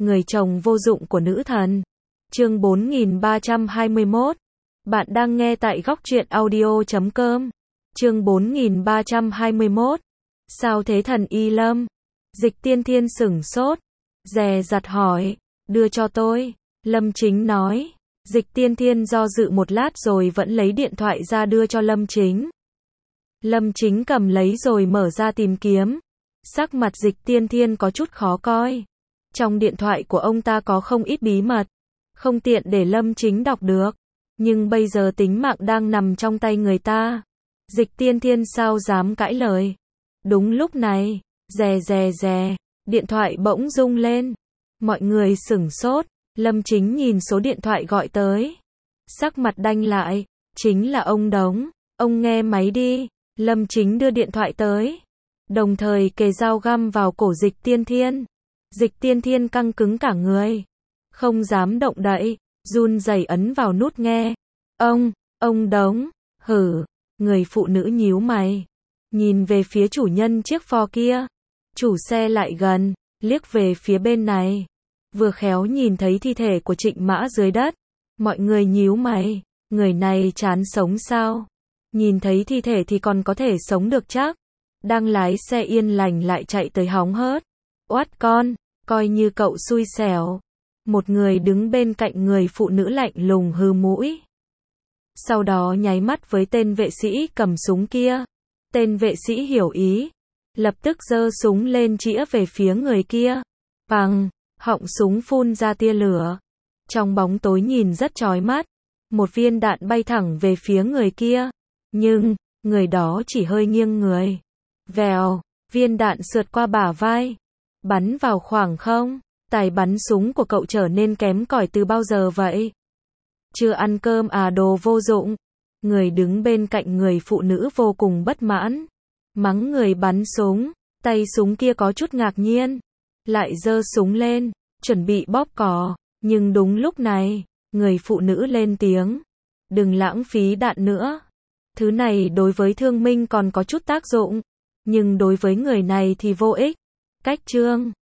người chồng vô dụng của nữ thần. Chương 4321. Bạn đang nghe tại góc truyện audio.com. Chương 4321. Sao thế thần Y Lâm? Dịch Tiên Thiên sửng sốt, dè dặt hỏi, đưa cho tôi. Lâm Chính nói. Dịch Tiên Thiên do dự một lát rồi vẫn lấy điện thoại ra đưa cho Lâm Chính. Lâm Chính cầm lấy rồi mở ra tìm kiếm. Sắc mặt Dịch Tiên Thiên có chút khó coi. Trong điện thoại của ông ta có không ít bí mật, không tiện để Lâm Chính đọc được. Nhưng bây giờ tính mạng đang nằm trong tay người ta. Dịch Tiên Thiên sao dám cãi lời. Đúng lúc này, rè, điện thoại bỗng rung lên. Mọi người sửng sốt, Lâm Chính nhìn số điện thoại gọi tới. Sắc mặt đanh lại, chính là ông Đống. Ông nghe máy đi. Lâm Chính đưa điện thoại tới, đồng thời kề dao găm vào cổ Dịch Tiên Thiên. Dịch Tiên Thiên căng cứng cả người, không dám động đậy, run rẩy ấn vào nút nghe. Ông Đống, hử, người phụ nữ nhíu mày, nhìn về phía chủ nhân chiếc Ford kia. Chủ xe lại gần, liếc về phía bên này, vừa khéo nhìn thấy thi thể của Trịnh Mã dưới đất. Mọi người nhíu mày, người này chán sống sao? Nhìn thấy thi thể thì còn có thể sống được chắc. Đang lái xe yên lành lại chạy tới hóng hớt. Oát con, coi như cậu xui xẻo. Một người đứng bên cạnh người phụ nữ lạnh lùng hừ mũi. Sau đó nháy mắt với tên vệ sĩ cầm súng kia. Tên vệ sĩ hiểu ý, lập tức giơ súng lên chĩa về phía người kia. Bằng, họng súng phun ra tia lửa. Trong bóng tối nhìn rất chói mắt, một viên đạn bay thẳng về phía người kia. Nhưng, người đó chỉ hơi nghiêng người. Vèo, viên đạn sượt qua bả vai, bắn vào khoảng không. Tài bắn súng của cậu trở nên kém cỏi từ bao giờ vậy? Chưa ăn cơm à đồ vô dụng. Người đứng bên cạnh người phụ nữ vô cùng bất mãn, mắng người bắn súng. Tay súng kia có chút ngạc nhiên, lại giơ súng lên, chuẩn bị bóp cò. Nhưng đúng lúc này, người phụ nữ lên tiếng. Đừng lãng phí đạn nữa. Thứ này đối với thương minh còn có chút tác dụng, nhưng đối với người này thì vô ích. Cách chương